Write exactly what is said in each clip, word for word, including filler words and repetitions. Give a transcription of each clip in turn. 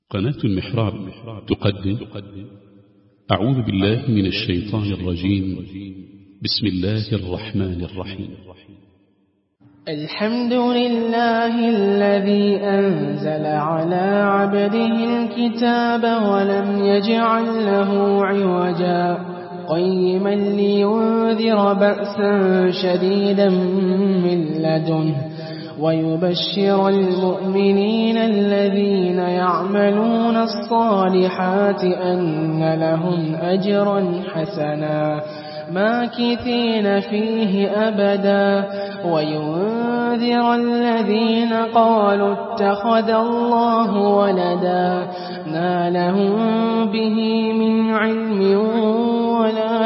قناة المحراب تقدم أعوذ بالله من الشيطان الرجيم. بسم الله الرحمن الرحيم. الحمد لله الذي أنزل على عبده الكتاب ولم يجعل له عوجا قيما لينذر بأسا شديدا من لدنه ويبشر المؤمنين الذين يعملون الصالحات أن لهم أجرا حسنا ماكثين فيه أبدا وينذر الذين قالوا اتخذ الله ولدا ما لهم به من علم ولا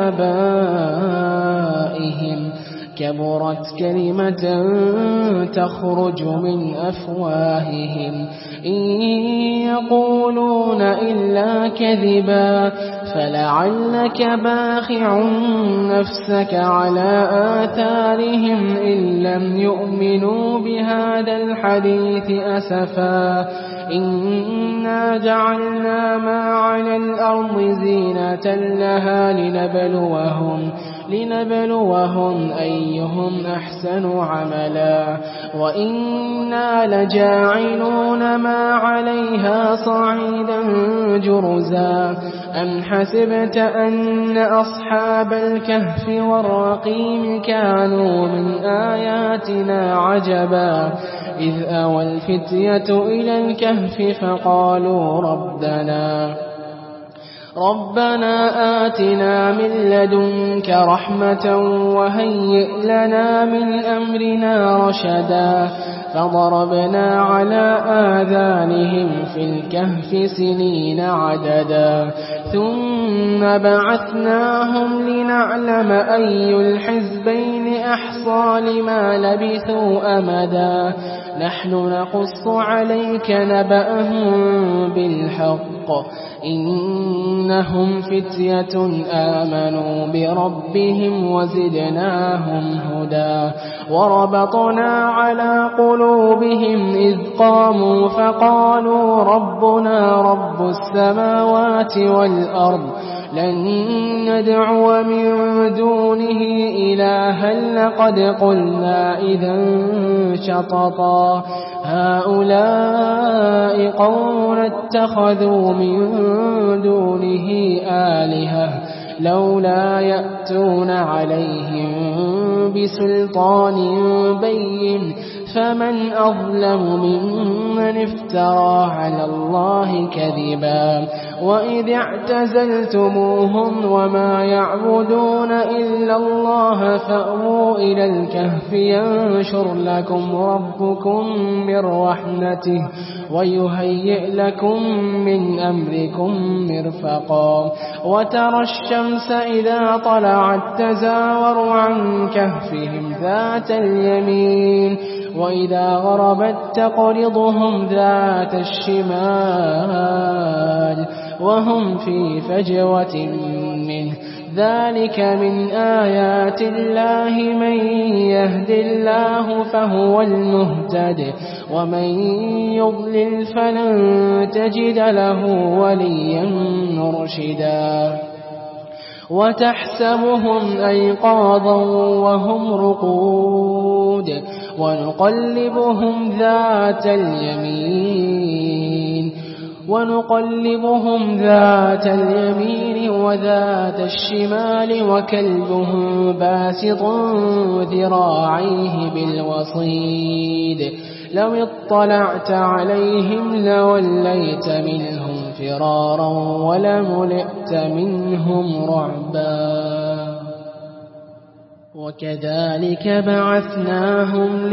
لآبائهم كبرت كلمة تخرج من أفواههم إن يقولون إلا كذبا فلعلك باخع نفسك على آثارهم إن لم يؤمنوا بهذا الحديث أسفا إنا جعلنا ما على الأرض زينة لها لنبلوهم لنبلوهم أيهم أحسن عملا وإنا لجاعلون ما عليها صعيدا جرزا أم حسبت أن أصحاب الكهف والرقيم كانوا من آياتنا عجبا إذ أوى الفتية إلى الكهف فقالوا ربنا ربنا آتنا من لدنك رحمة وهيئ لنا من أمرنا رشدا فضربنا على آذانهم في الكهف سنين عددا ثم بعثناهم لنعلم أي الحزبين أحصى لما لبثوا أمدا نحن نقص عليك نبأهم بالحق إنهم فتية آمنوا بربهم وزدناهم هدى وربطنا على قلوبهم إذ قاموا فقالوا ربنا رب السماوات والأرض لن ندعو من دونه إلها لقد قلنا إذا شططا هؤلاء قوم اتخذوا من دونه آلهة لولا يأتون عليهم بسلطان بين فمن أظلم ممن افترى على الله كذبا وإذ اعتزلتموهم وما يعبدون إلا الله فأووا إلى الكهف ينشر لكم ربكم من رحمته ويهيئ لكم من أمركم مرفقا وترى الشمس إذا طلعت تزاور عن كهفهم ذات اليمين وإذا غربت تقرضهم ذات الشمال وهم في فجوة منه ذلك من آيات الله من يهد الله فهو المهتد ومن يضلل فلن تجد له وليا مرشدا وتحسبهم أيقاظا وهم رقود ونقلبهم ذات اليمين ونقلبهم ذات اليمين وذات الشمال وكلبهم باسط ذراعيه بالوصيد لو اطلعت عليهم لوليت منهم فرارا ولملئت منهم رعبا وكذلك بعثناهم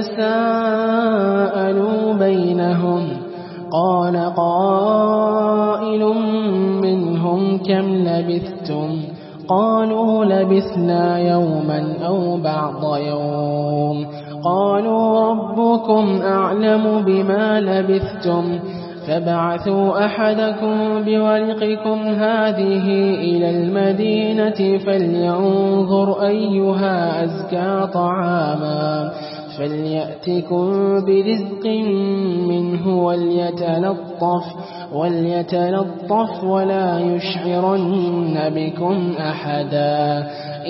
ليتساءلوا بينهم قال قائل منهم كم لبثتم قالوا لبثنا يوما أو بعض يوم قالوا ربكم أعلم بما لبثتم فابعثوا أحدكم بورقكم هذه إلى المدينة فلينظر أيها أزكى طعاما فليأتكم برزق منه وليتلطف وليتلطف ولا يشعرن بكم أحدا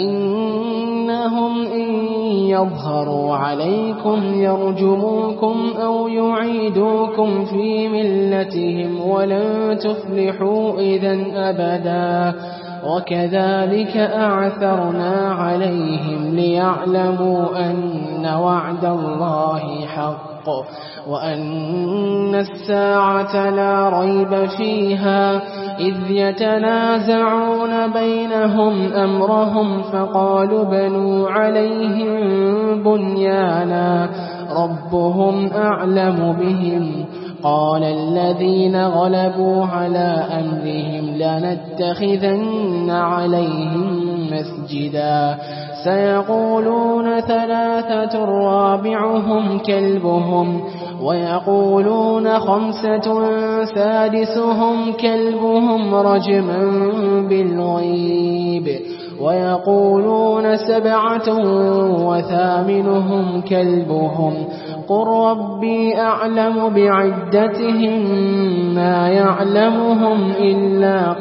إنهم إن يظهروا عليكم يرجموكم أو يعيدوكم في ملتهم ولن تفلحوا إذا أبدا وكذلك أعثرنا عليهم ليعلموا أن وعد الله حق وأن الساعة لا ريب فيها إذ يتنازعون بينهم أمرهم فقالوا بنوا عليهم بنيانا ربهم أعلم بهم قال الذين غلبوا على أمرهم لنتخذن عليهم مسجدا سيقولون ثلاثة رابعهم كلبهم ويقولون خمسة سادسهم كلبهم رجما بالغيب ويقولون سبعة وثامنهم كلبهم قل ربي أعلم بعدتهم ما يعلمهم إلا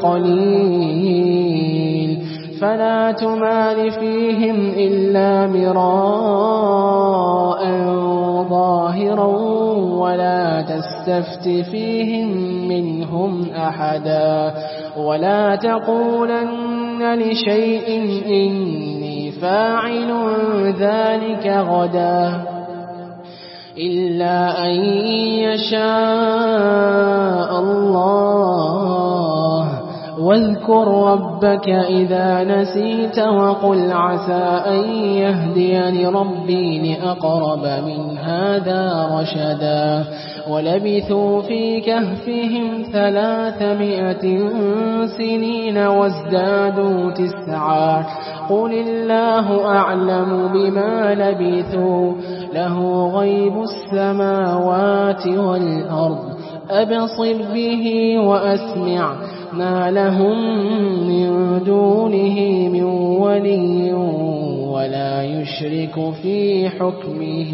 قليل فلا تمال فيهم إلا مراء ظاهرا ولا تستفت فيهم منهم أحدا ولا تقولن لشيء إني فاعل ذلك غدا إلا أن يشاء الله واذكر ربك إذا نسيت وقل عسى أن يهديني ربي لأقرب من هذا رشدا ولبثوا في كهفهم ثلاثمائة سنين وازدادوا تسعا قل الله أعلم بما لبثوا له غيب السماوات والأرض أبصر به وأسمع ما لهم من دونه من ولي ولا يشرك في حكمه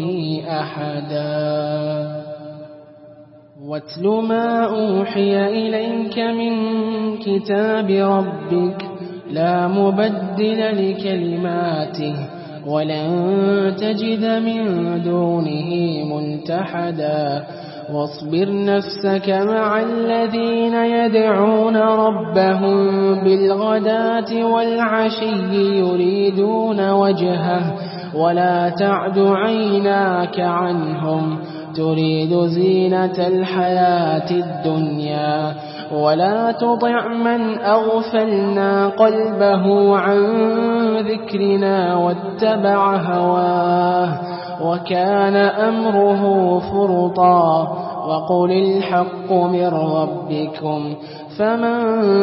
أحدا واتل ما أوحي إليك من كتاب ربك لا مبدل لكلماته ولن تجد من دونه ملتحدا واصبر نفسك مع الذين يدعون ربهم بالغداة والعشي يريدون وجهه ولا تعد عيناك عنهم تريد زينة الحياة الدنيا ولا تطع من أغفلنا قلبه عن ذكرنا واتبع هواه وكان أمره فرطا وقل الحق من ربكم فمن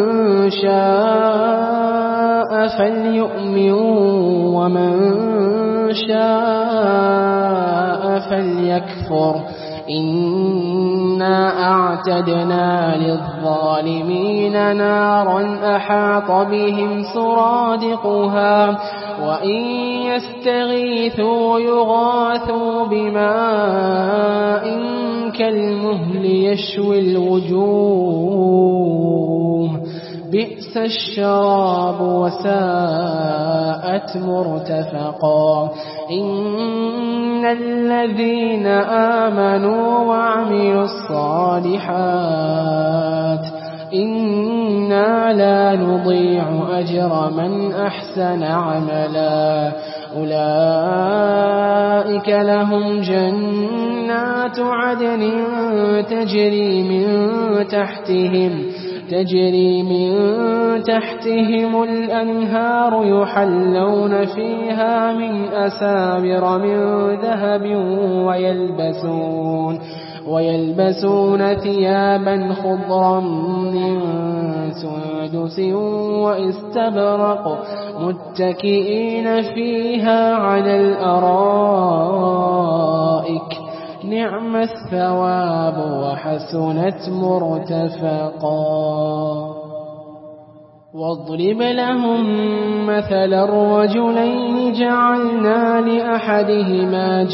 شاء فليؤمن ومن شاء فليكفر إنا أعتدنا للظالمين نارا أحاط بهم سرادقها وإن يستغيثوا يغاثوا بماء كالمهل يشوي الوجوه بئس الشراب وساءت مرتفقا إن الذين آمنوا وعملوا الصالحات إنا لا نضيع أجر من أحسن عملا أولئك لهم جنات عدن تجري من تحتهم تجري من تحتهم الأنهار يحلون فيها من أساور من ذهب ويلبسون ويلبسون ثيابا خضرا من سندس واستبرق متكئين فيها على الأرائك نعم الثواب وحسنت مرتفقا واضرب لهم مثلا الرجلين جعلنا لأحدهما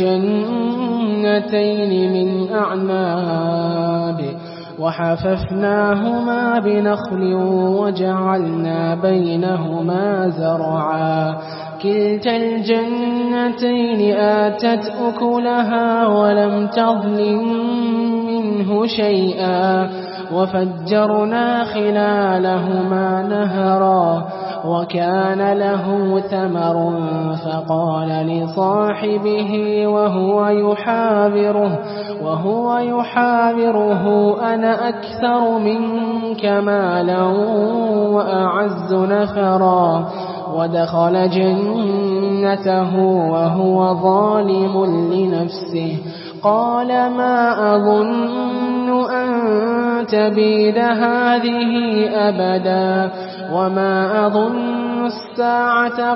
جنتين من أعناب وحففناهما بنخل وجعلنا بينهما زرعا كلتا الجنتين آتت أكلها ولم تظلم منه شيئا وفجرنا خلالهما نهرا وكان له ثمر فقال لصاحبه وهو يحاوره وهو يحاوره أنا أكثر منك مالا وأعز نفرا ودخل جنته وهو ظالم لنفسه قال ما أظن أن تبيد هذه أبدا وما أظن الساعة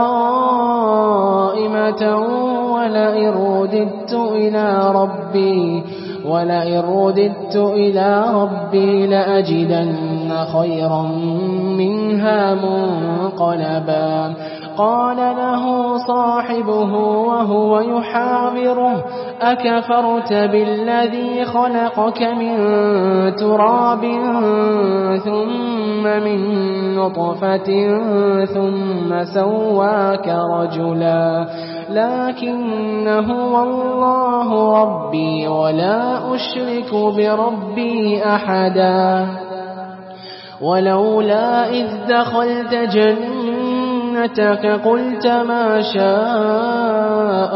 قائمة ولئن رددت إلى ربي ولئن رددت إلى ربي لأجدن خيرا منها منقلبا قال له صاحبه وهو يحاوره أكفرت بالذي خلقك من تراب ثم من نطفة ثم سواك رجلا لكن هو الله ربي ولا أشرك بربي أحدا ولولا إذ دخلت جنتك قلت ما شاء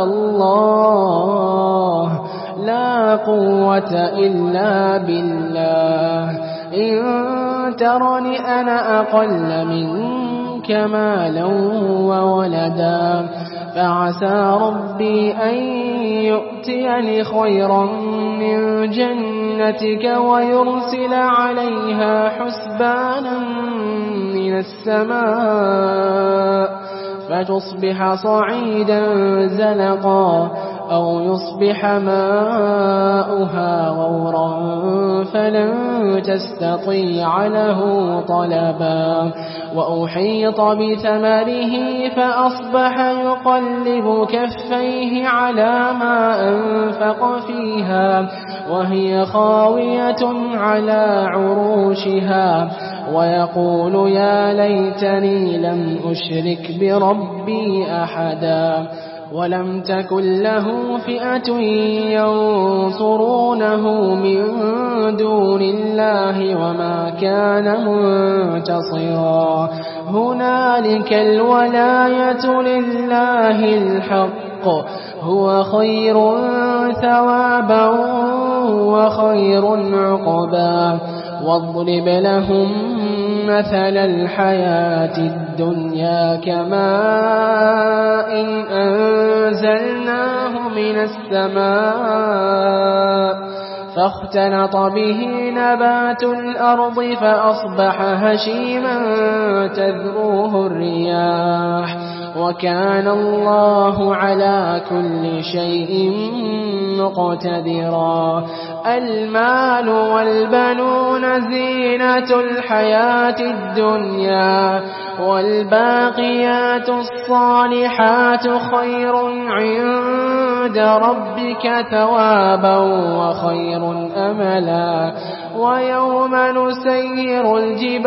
الله لا قوة إلا بالله إن ترني أنا أقل منك مالا وولدا فعسى ربي أن يؤتيني خيرا من جنتك ويرسل عليها حسبانا من السماء فتصبح صعيدا زلقا أو يصبح ماؤها غورا فلن تستطيع له طلبا وأحيط بثمره فأصبح يقلب كفيه على ما أنفق فيها وهي خاوية على عروشها ويقول يا ليتني لم أشرك بربي أحدا ولم تكن له فئة ينصرونه من دون الله وما كان منتصرا هنالك الولاية لله الحق هو خير ثوابا وخير عقبا واضرب لهم مثل الحياة الدنيا كماء إن أنزلناه من السماء فاختلط به نبات الأرض فأصبح هشيما تذروه الرياح وكان الله على كل شيء مقتدرا المال والبنون زينة الحياة الدنيا والباقيات الصالحات خير عند ربك ثوابا وخير أملا ويوم نسير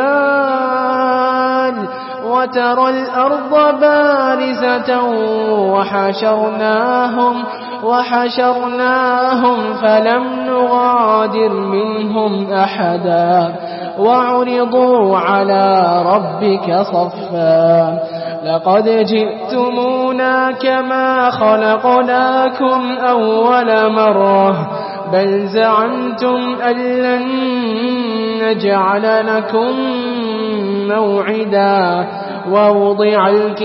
الجبال وترى الأرض بارزة وحشرناهم وحشرناهم فلم نغادر منهم أحدا وعرضوا على ربك صفا لقد جئتمونا كما خلقناكم أول مرة بل زعمتم أن لن نجعل لكم موعدا ووضع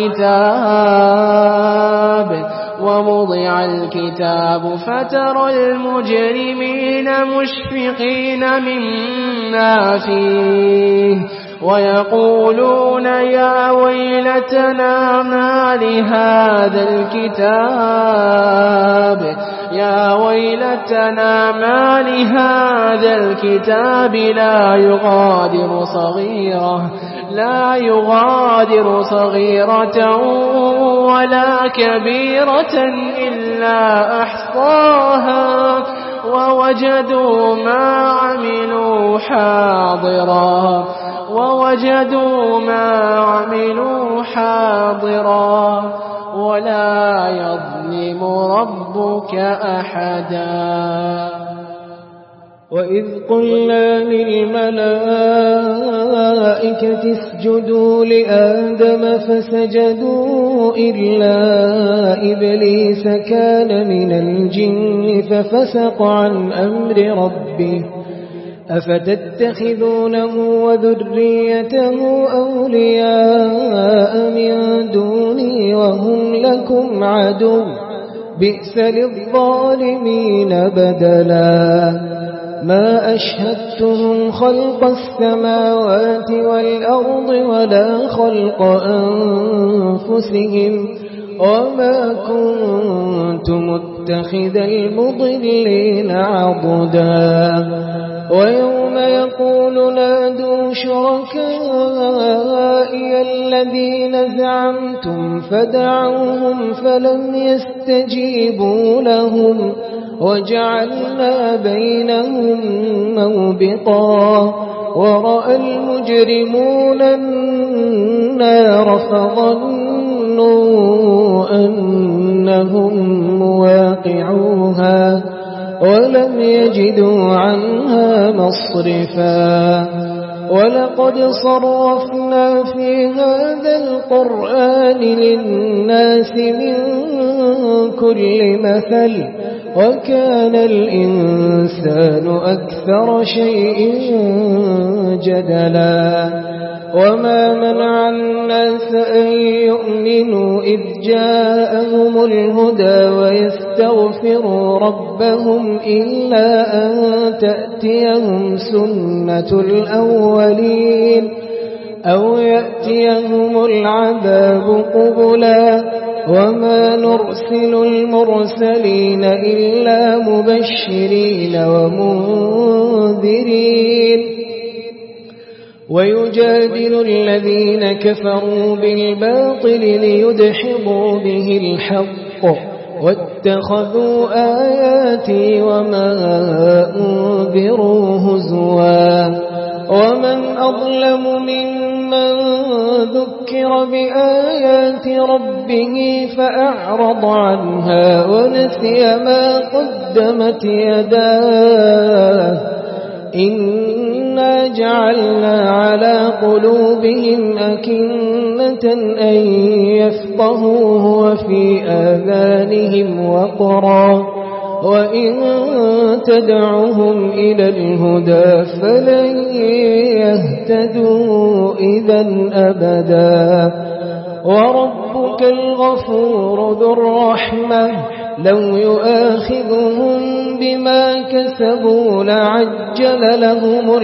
الكتاب ووضع الكتاب فترى المجرمين مشفقين مما فيه ويقولون يا ويلتنا ما لهذا الكتاب يا ويلتنا ما لهذا الكتاب لا يغادر صغيرة لا يغادر صغيرة ولا كبيرة إلا أحصاها ووجدوا ما عملوا حاضرا ووجدوا ما عملوا حاضرا ولا يظلم ربك أحدا. وإذ قلنا للملائكة اسجدوا لآدم فسجدوا إلا إبليس كان من الجن ففسق عن أمر ربه أفتتخذونه وذريته أولياء من دوني وهم لكم عدو بئس للظالمين بدلا ما أشهدتهم خلق السماوات والأرض ولا خلق أنفسهم وما كنت متخذ المضلين عضدا ويوم يقول نادوا شركائي الذين زعمتم فدعوهم فلم يستجيبوا لهم وجعلنا بينهم موبقا ورأى المجرمون النار فظنوا أنهم مواقعوها ولم يجدوا عنها مصرفا ولقد صرفنا في هذا القرآن للناس من كل مثل وكان الإنسان أكثر شيء جدلا وما منع الناس أن يؤمنوا إذ جاءهم الهدى ويستغفروا ربهم إلا أن تأتيهم سنة الأولين أو يأتيهم العذاب قبلا وما نرسل المرسلين إلا مبشرين ومنذرين ويجادل الذين كفروا بالباطل ليدحضوا به الحق واتخذوا آياتي وما أنذروا هزوا ومن أظلم ممن ذكر بآيات ربه فأعرض عنها ونسي ما قدمت يداه إنا جعلنا على قلوبهم أكنة أن يفقهوه وفي آذانهم وقرا وإن تدعهم إلى الهدى فلن يهتدوا إذا أبدا وربك الغفور ذو الرحمة لو يؤاخذهم بما كسبوا لعجل لهم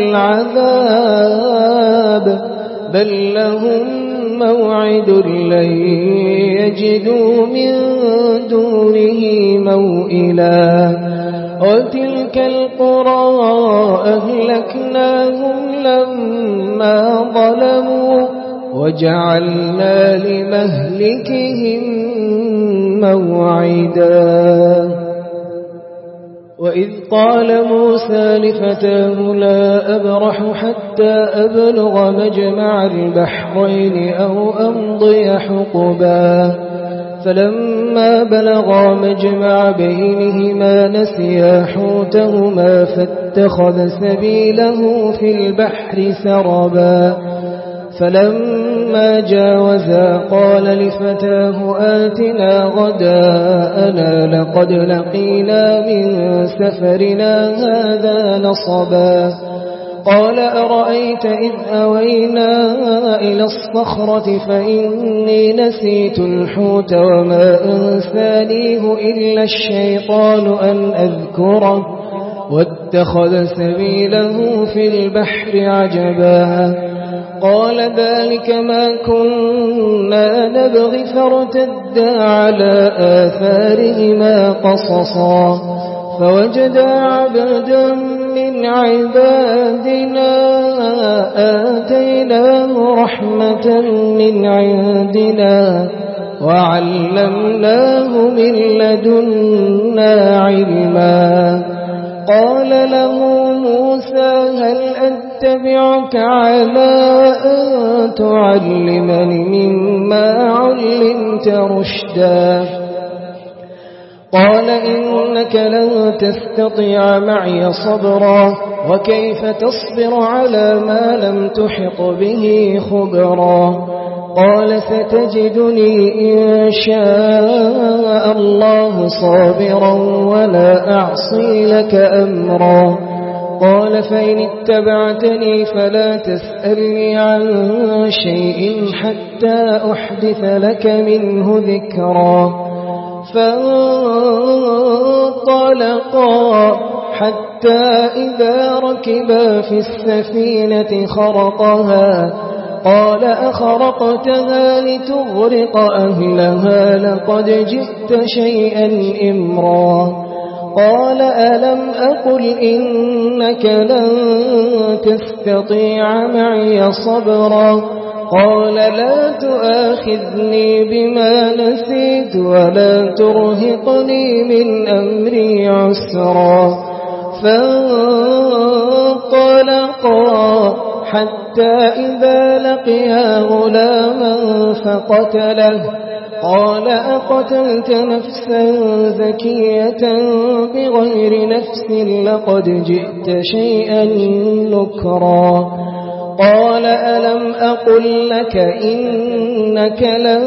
العذاب بل لهم موعد لن يجدوا من دونه موئلا وتلك القرى أهلكناهم لما ظلموا وجعلنا لمهلكهم موعدا وإذ قال موسى لفتاه لا أبرح حتى أبلغ مجمع البحرين أو أمضي حقبا فلما بلغا مجمع بينهما نسيا حوتهما فاتخذ سبيله في البحر سربا فلما جاوزا قال لفتاه آتنا غداءنا لقد لقينا من سفرنا هذا نصبا قال أرأيت إذ أوينا إلى الصخرة فإني نسيت الحوت وما أنسانيه إلا الشيطان أن أذكره واتخذ سبيله في البحر عجبا قال ذلك ما كنا نبغي فارتدا على آثارهما قصصا فوجدا عبدا من عبادنا آتيناه رحمة من عندنا وعلمناه من لدنا علما. قال له موسى هل أتبعك على أن تعلمني مما علمت رشدا؟ قال إنك لن تستطيع معي صبرا وكيف تصبر على ما لم تحط به خبرا؟ قال ستجدني إن شاء الله صابرا ولا أعصي لك أمرا. قال فإن اتبعتني فلا تسألني عن شيء حتى أحدث لك منه ذكرا. فانطلقا حتى إذا ركبا في السفينة خرقها قال أخرقتها لتغرق أهلها لقد جئت شيئا إمرا. قال ألم أقل إنك لن تستطيع معي صبرا؟ قال لا تؤاخذني بما نسيت ولا ترهقني من أمري عسرا. فانطلقا حتى إذا لقيا غلاما فقتله. قال أقتلت نفسا زكية بغير نفس لقد جئت شيئا نكرا. قال ألم أقل لك إنك لن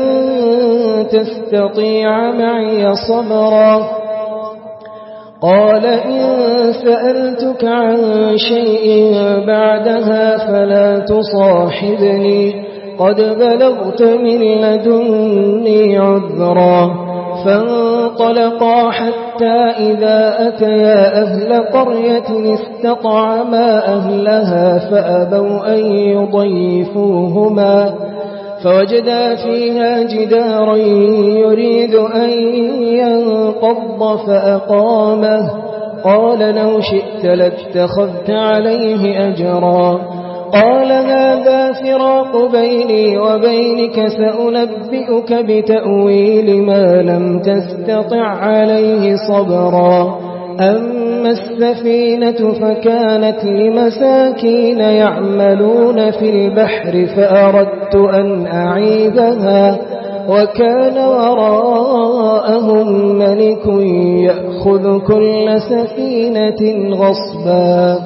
تستطيع معي صبرا؟ قال إن سألتك عن شيء بعدها فلا تصاحبني قد بلغت من لدني عذرا. فانطلقا حتى إذا أتيا أهل قرية استطعما أهلها فأبوا أن يضيفوهما فوجدا فيها جدارا يريد أن ينقض فأقامه. قال لو شئت لاتخذت عليه أجرا. قال هذا فراق بيني وبينك سأنبئك بتأويل ما لم تستطع عليه صبرا. أما السفينة فكانت لمساكين يعملون في البحر فأردت أن أعيبها وكان وراءهم ملك يأخذ كل سفينة غصبا.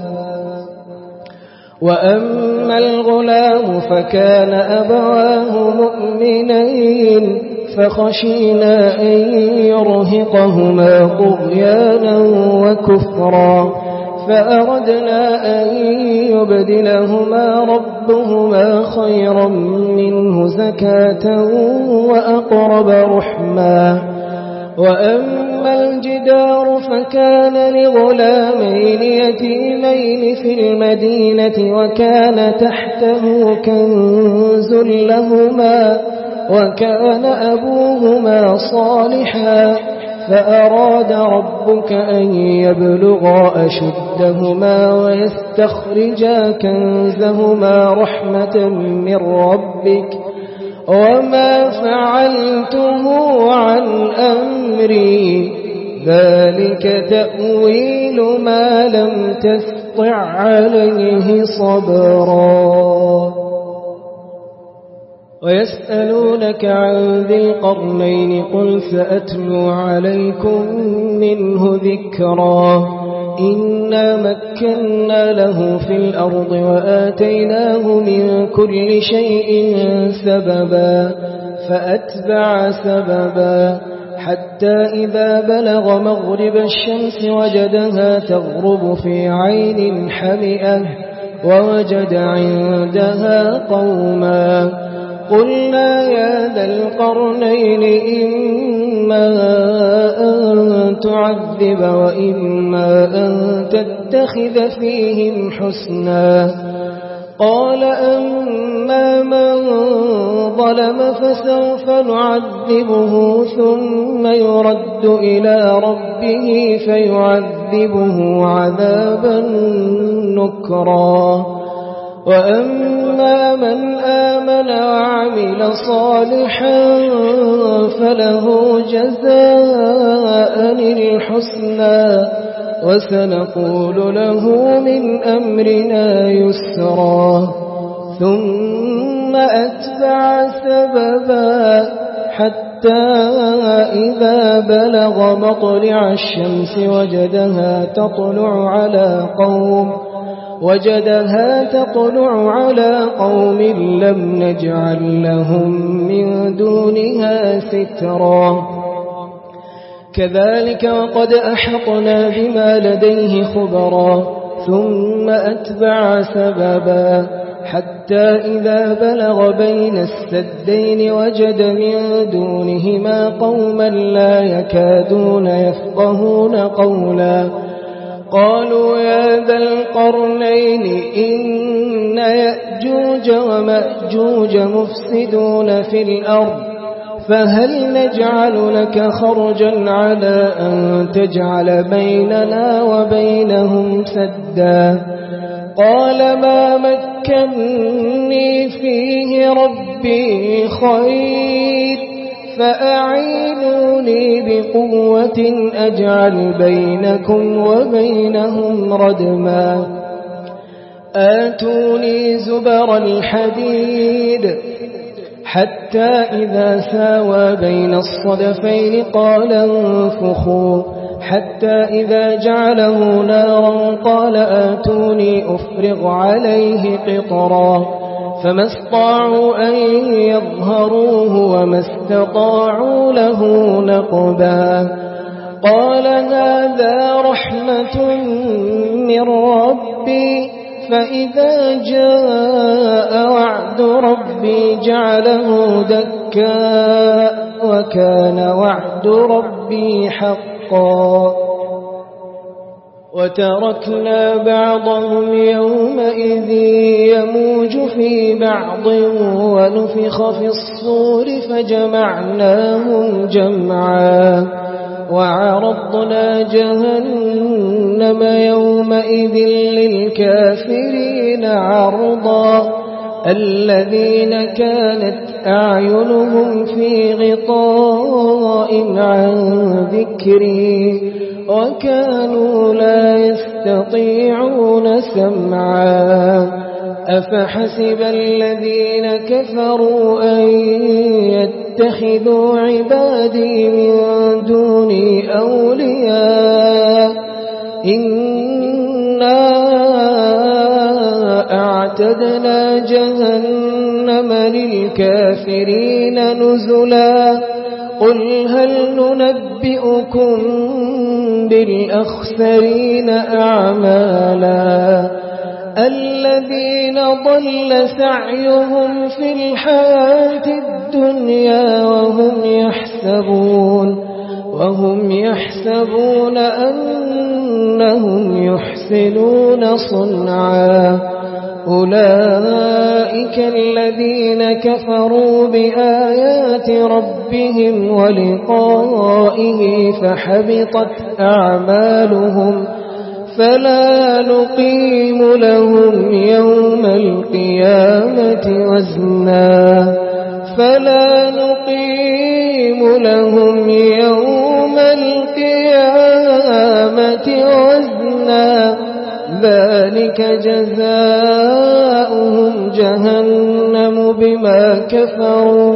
وأما الغلام فكان أبواه مؤمنين فخشينا أن يرهقهما طغيانا وكفرا فأردنا أن يبدلهما ربهما خيرا منه زكاة وأقرب رحما. وأما الجدار فكان لغلامين يتيمين في المدينة وكان تحته كنز لهما وكان أبوهما صالحا فأراد ربك أن يبلغا أشدهما ويستخرجا كنزهما رحمة من ربك وما فعلته عن أمري ذلك تأويل ما لم تستطع عليه صبرا. ويسألونك عن ذي القرنين قل سأتلو عليكم منه ذكرا. إنا مكنا له في الأرض وآتيناه من كل شيء سببا فأتبع سببا حتى إذا بلغ مغرب الشمس وجدها تغرب في عين حمئة ووجد عندها قوما قلنا يا ذا القرنين إما أن تعذب وإما أن تتخذ فيهم حسنا قال أما من ظلم فسوف نعذبه ثم يرد إلى ربه فيعذبه عذابا نكرا وأما من آمن وعمل صالحا فله جزاء الحسنى وسنقول له من أمرنا يسرا ثم أتبع سببا حتى إذا بلغ مطلع الشمس وجدها تطلع على قوم وجدها تطلع على قوم لم نجعل لهم من دونها سترا كذلك وقد أحطنا بما لديه خبرا ثم أتبع سببا حتى إذا بلغ بين السدين وجد من دونهما قوما لا يكادون يفقهون قولا قالوا يا ذا القرنين إن يأجوج ومأجوج مفسدون في الأرض فهل نجعل لك خرجا على أن تجعل بيننا وبينهم سدا قال ما مكنني فيه ربي خير فأعينوني بقوة أجعل بينكم وبينهم ردما آتوني زبر الحديد حتى إذا ساوى بين الصدفين قال انفخوا حتى إذا جعله نارا قال آتوني أفرغ عليه قطرا فما استطاعوا أن يظهروه وما استطاعوا له نقبا قال هذا رحمة من ربي فإذا جاء وعد ربي جعله دكا وكان وعد ربي حقا وتركنا بعضهم يومئذ يموج في بعض ونفخ في الصور فجمعناهم جمعا وعرضنا جهنم يومئذ للكافرين عرضا الذين كانت أعينهم في غطاء عن ذكري وكانوا لا يستطيعون سمعا أفحسب الذين كفروا أن يتخذوا عبادي من دوني أولياء إنا أعتدنا جهنم للكافرين نزلا قل هل ننبئكم بالأخسرين أعمالا الذين ضل سعيهم في الحياة الدنيا وهم يحسبون وهم يحسبون أنهم يحسنون صنعا أولئك الذين كفروا بآيات ربهم ولقائه فحبطت أعمالهم فلا نقيم لهم يوم القيامة وزنا فلا نقيم لهم يوم القيامة وزنا ذلك جزاؤهم جهنم بما كفروا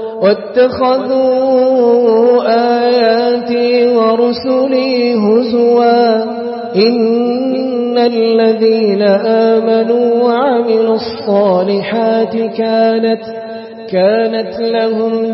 واتخذوا آياتي ورسلي هزوا إن الذين آمنوا وعملوا الصالحات كانت كانت لهم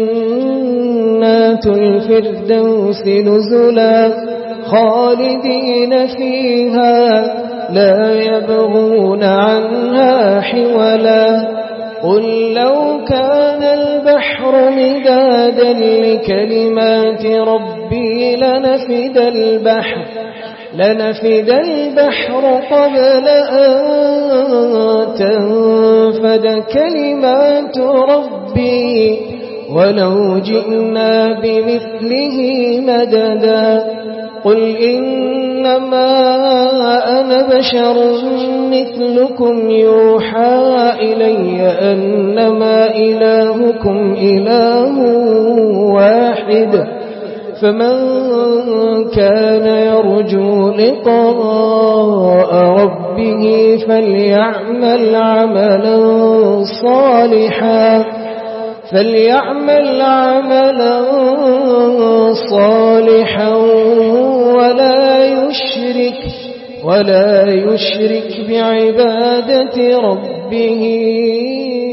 جنات الفردوس نزلا خالدين فيها لا يبغون عنها حولا قل لو كان البحر مدادا لكلمات ربي لنفد البحر لنفد البحر قبل أن تمت كلمات ربي ولو جئنا بمثله مددا قل إنما أنا بشر مثلكم يوحى إلي أنما إلهكم إله واحد فمن كان يرجو لقاء ربه فليعمل عملا صالحا فليعمل عملا صالحا ولا يشرك ولا يشرك بعبادة ربه